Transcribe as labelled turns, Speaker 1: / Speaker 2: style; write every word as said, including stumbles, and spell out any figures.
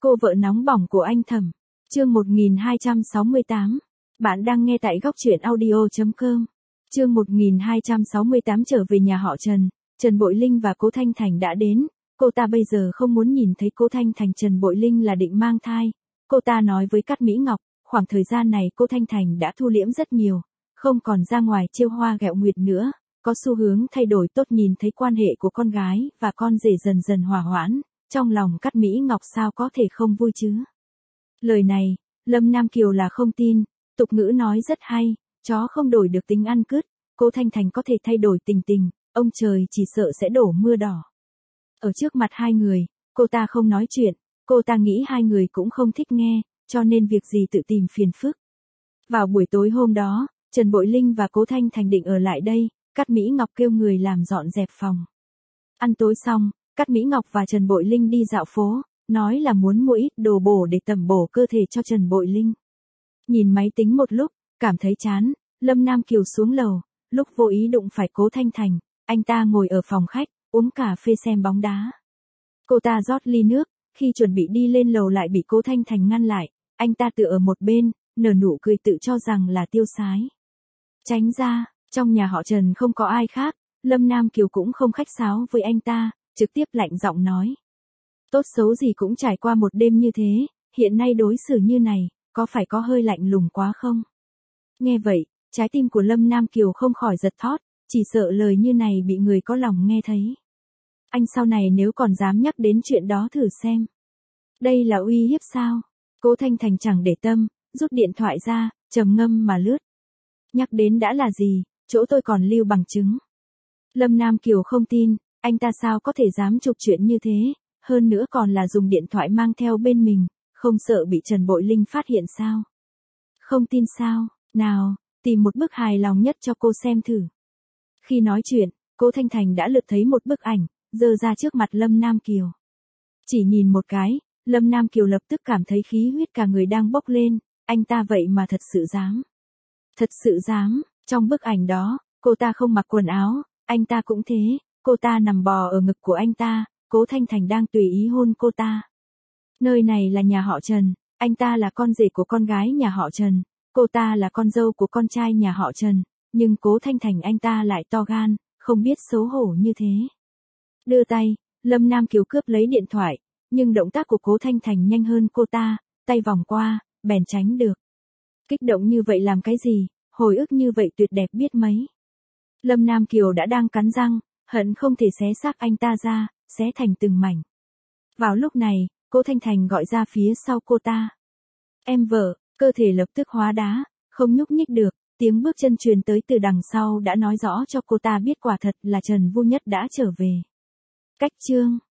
Speaker 1: Cô vợ nóng bỏng của anh Thẩm. Chương một nghìn hai trăm sáu mươi tám. Bạn đang nghe tại góc truyện audio chấm com. Chương một nghìn hai trăm sáu mươi tám trở về nhà họ Trần, Trần Bội Linh và Cố Thanh Thành đã đến. Cô ta bây giờ không muốn nhìn thấy Cố Thanh Thành. Trần Bội Linh là định mang thai. Cô ta nói với Cát Mỹ Ngọc, khoảng thời gian này Cố Thanh Thành đã thu liễm rất nhiều, không còn ra ngoài trêu hoa ghẹo nguyệt nữa, có xu hướng thay đổi tốt. Nhìn thấy quan hệ của con gái và con rể dần dần hòa hoãn, trong lòng Cát Mỹ Ngọc sao có thể không vui chứ. Lời này, Lâm Nam Kiều là không tin, tục ngữ nói rất hay, chó không đổi được tính ăn cứt, Cố Thanh Thành có thể thay đổi tình tình, ông trời chỉ sợ sẽ đổ mưa đỏ. Ở trước mặt hai người, cô ta không nói chuyện, cô ta nghĩ hai người cũng không thích nghe, cho nên việc gì tự tìm phiền phức. Vào buổi tối hôm đó, Trần Bội Linh và Cố Thanh Thành định ở lại đây, Cát Mỹ Ngọc kêu người làm dọn dẹp phòng. Ăn tối xong, Cát Mỹ Ngọc và Trần Bội Linh đi dạo phố, nói là muốn mua ít đồ bổ để tẩm bổ cơ thể cho Trần Bội Linh. Nhìn máy tính một lúc, cảm thấy chán, Lâm Nam Kiều xuống lầu, lúc vô ý đụng phải Cố Thanh Thành, anh ta ngồi ở phòng khách, uống cà phê xem bóng đá. Cô ta rót ly nước, khi chuẩn bị đi lên lầu lại bị Cố Thanh Thành ngăn lại, anh ta tựa ở một bên, nở nụ cười tự cho rằng là tiêu sái. Tránh ra, trong nhà họ Trần không có ai khác, Lâm Nam Kiều cũng không khách sáo với anh ta, trực tiếp lạnh giọng nói. Tốt xấu gì cũng trải qua một đêm như thế, hiện nay đối xử như này, có phải có hơi lạnh lùng quá không? Nghe vậy, trái tim của Lâm Nam Kiều không khỏi giật thót, chỉ sợ lời như này bị người có lòng nghe thấy. Anh sau này nếu còn dám nhắc đến chuyện đó thử xem. Đây là uy hiếp sao? Cố Thanh Thành chẳng để tâm, rút điện thoại ra, trầm ngâm mà lướt. Nhắc đến đã là gì, chỗ tôi còn lưu bằng chứng. Lâm Nam Kiều không tin, anh ta sao có thể dám chụp chuyện như thế, hơn nữa còn là dùng điện thoại mang theo bên mình, không sợ bị Trần Bội Linh phát hiện sao? Không tin sao, nào, tìm một bức hài lòng nhất cho cô xem thử. Khi nói chuyện, Cố Thanh Thành đã lượt thấy một bức ảnh, giơ ra trước mặt Lâm Nam Kiều. Chỉ nhìn một cái, Lâm Nam Kiều lập tức cảm thấy khí huyết cả người đang bốc lên, anh ta vậy mà thật sự dám. Thật sự dám, trong bức ảnh đó, cô ta không mặc quần áo, anh ta cũng thế, cô ta nằm bò ở ngực của anh ta, Cố Thanh Thành đang tùy ý hôn cô ta. Nơi này là nhà họ Trần, anh ta là con rể của con gái nhà họ Trần, cô ta là con dâu của con trai nhà họ Trần, nhưng Cố Thanh Thành anh ta lại to gan, không biết xấu hổ như thế. Đưa tay, Lâm Nam Kiều cướp lấy điện thoại, nhưng động tác của Cố Thanh Thành nhanh hơn cô ta, tay vòng qua, bèn tránh được. Kích động như vậy làm cái gì, hồi ức như vậy tuyệt đẹp biết mấy. Lâm Nam Kiều đã đang cắn răng, hận không thể xé xác anh ta ra, xé thành từng mảnh. Vào lúc này, Cố Thanh Thành gọi ra phía sau cô ta. Em vợ, cơ thể lập tức hóa đá, không nhúc nhích được, tiếng bước chân truyền tới từ đằng sau đã nói rõ cho cô ta biết quả thật là Trần Vu Nhất đã trở về. Cách chương